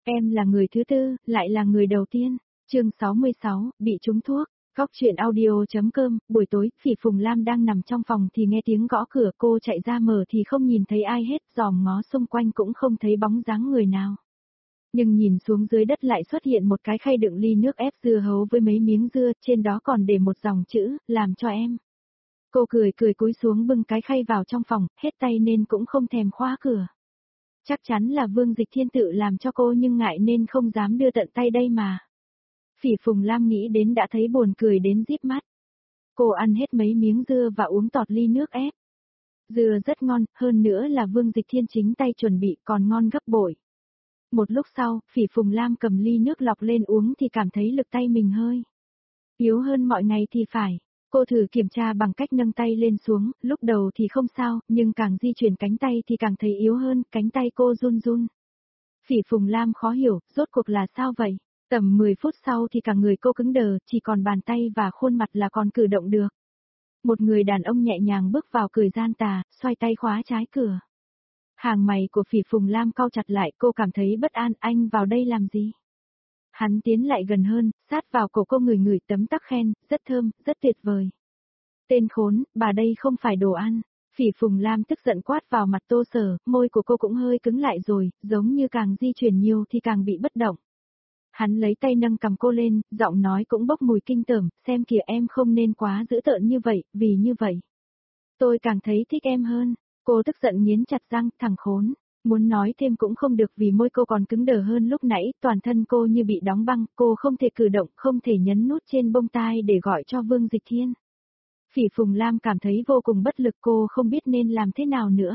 Em là người thứ tư, lại là người đầu tiên. Chương 66, bị trúng thuốc. Góc truyện audio.com, buổi tối, Phỉ Phùng Lam đang nằm trong phòng thì nghe tiếng gõ cửa, cô chạy ra mở thì không nhìn thấy ai hết, dòm ngó xung quanh cũng không thấy bóng dáng người nào. Nhưng nhìn xuống dưới đất lại xuất hiện một cái khay đựng ly nước ép dưa hấu với mấy miếng dưa, trên đó còn để một dòng chữ, làm cho em. Cô cười cúi xuống bưng cái khay vào trong phòng, hết tay nên cũng không thèm khóa cửa. Chắc chắn là Vương Dịch Thiên tự làm cho cô nhưng ngại nên không dám đưa tận tay đây mà. Phỉ Phùng Lam nghĩ đến đã thấy buồn cười đến díp mắt. Cô ăn hết mấy miếng dưa và uống tọt ly nước ép. Dưa rất ngon, hơn nữa là Vương Dịch Thiên chính tay chuẩn bị còn ngon gấp bội. Một lúc sau, Phỉ Phùng Lam cầm ly nước lọc lên uống thì cảm thấy lực tay mình hơi yếu hơn mọi ngày thì phải. Cô thử kiểm tra bằng cách nâng tay lên xuống, lúc đầu thì không sao, nhưng càng di chuyển cánh tay thì càng thấy yếu hơn, cánh tay cô run run. Phỉ Phùng Lam khó hiểu, rốt cuộc là sao vậy? Tầm 10 phút sau thì cả người cô cứng đờ, chỉ còn bàn tay và khuôn mặt là còn cử động được. Một người đàn ông nhẹ nhàng bước vào cười gian tà, xoay tay khóa trái cửa. Hàng mày của Phỉ Phùng Lam cau chặt lại, cô cảm thấy bất an, anh vào đây làm gì? Hắn tiến lại gần hơn, sát vào cổ cô ngửi tấm tắc khen, rất thơm, rất tuyệt vời. Tên khốn, bà đây không phải đồ ăn. Phỉ Phùng Lam tức giận quát vào mặt Tô Sở, môi của cô cũng hơi cứng lại rồi, giống như càng di chuyển nhiều thì càng bị bất động. Hắn lấy tay nâng cầm cô lên, giọng nói cũng bốc mùi kinh tởm, xem kìa em không nên quá dữ tợn như vậy, vì như vậy. Tôi càng thấy thích em hơn. Cô tức giận nghiến chặt răng, thằng khốn. Muốn nói thêm cũng không được vì môi cô còn cứng đờ hơn lúc nãy, toàn thân cô như bị đóng băng, cô không thể cử động, không thể nhấn nút trên bông tai để gọi cho Vương Dịch Thiên. Phỉ Phùng Lam cảm thấy vô cùng bất lực, cô không biết nên làm thế nào nữa.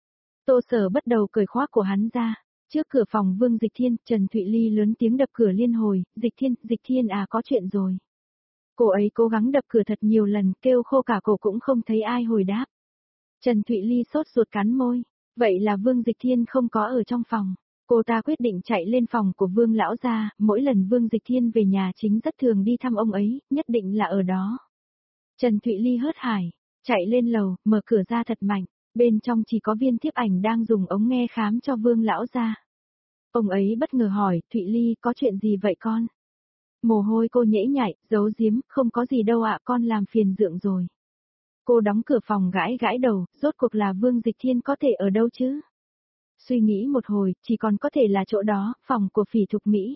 Tô Sở bắt đầu cởi khoác của hắn ra. Trước cửa phòng Vương Dịch Thiên, Trần Thụy Ly lớn tiếng đập cửa liên hồi, Dịch Thiên à, có chuyện rồi. Cô ấy cố gắng đập cửa thật nhiều lần, kêu khô cả cổ cũng không thấy ai hồi đáp. Trần Thụy Ly sốt ruột cắn môi, vậy là Vương Dịch Thiên không có ở trong phòng. Cô ta quyết định chạy lên phòng của Vương lão gia, mỗi lần Vương Dịch Thiên về nhà chính rất thường đi thăm ông ấy, nhất định là ở đó. Trần Thụy Ly hớt hải, chạy lên lầu, mở cửa ra thật mạnh, bên trong chỉ có Viên Thiếp Ảnh đang dùng ống nghe khám cho Vương lão gia. Ông ấy bất ngờ hỏi, Thụy Ly có chuyện gì vậy con? Mồ hôi cô nhễ nhại, giấu giếm, không có gì đâu ạ, con làm phiền dượng rồi. Cô đóng cửa phòng gãi đầu, rốt cuộc là Vương Dịch Thiên có thể ở đâu chứ? Suy nghĩ một hồi, chỉ còn có thể là chỗ đó, phòng của Phỉ Thục Mỹ.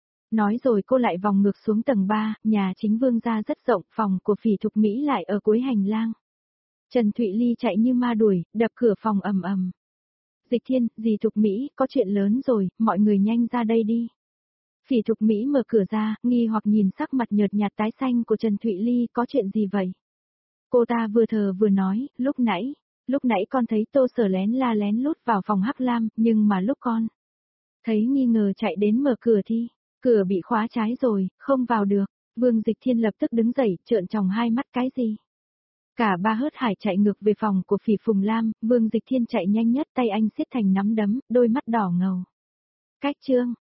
Nói rồi cô lại vòng ngược xuống tầng 3, nhà chính Vương gia rất rộng, phòng của Phỉ Thục Mỹ lại ở cuối hành lang. Trần Thụy Ly chạy như ma đuổi, đập cửa phòng ầm ầm. Dịch Thiên, dì Thục Mỹ, có chuyện lớn rồi, mọi người nhanh ra đây đi. Phỉ Thục Mỹ mở cửa ra, nghi hoặc nhìn sắc mặt nhợt nhạt tái xanh của Trần Thụy Ly, có chuyện gì vậy? Cô ta vừa thờ vừa nói, lúc nãy con thấy Tô Sở lén lút vào phòng Hắc Lam, nhưng mà lúc con thấy nghi ngờ chạy đến mở cửa thì, cửa bị khóa trái rồi, không vào được. Vương Dịch Thiên lập tức đứng dậy, trợn tròng hai mắt cái gì? Cả ba hớt hải chạy ngược về phòng của Phỉ Phùng Lam, Vương Dịch Thiên chạy nhanh nhất, tay anh siết thành nắm đấm, đôi mắt đỏ ngầu. Cách chương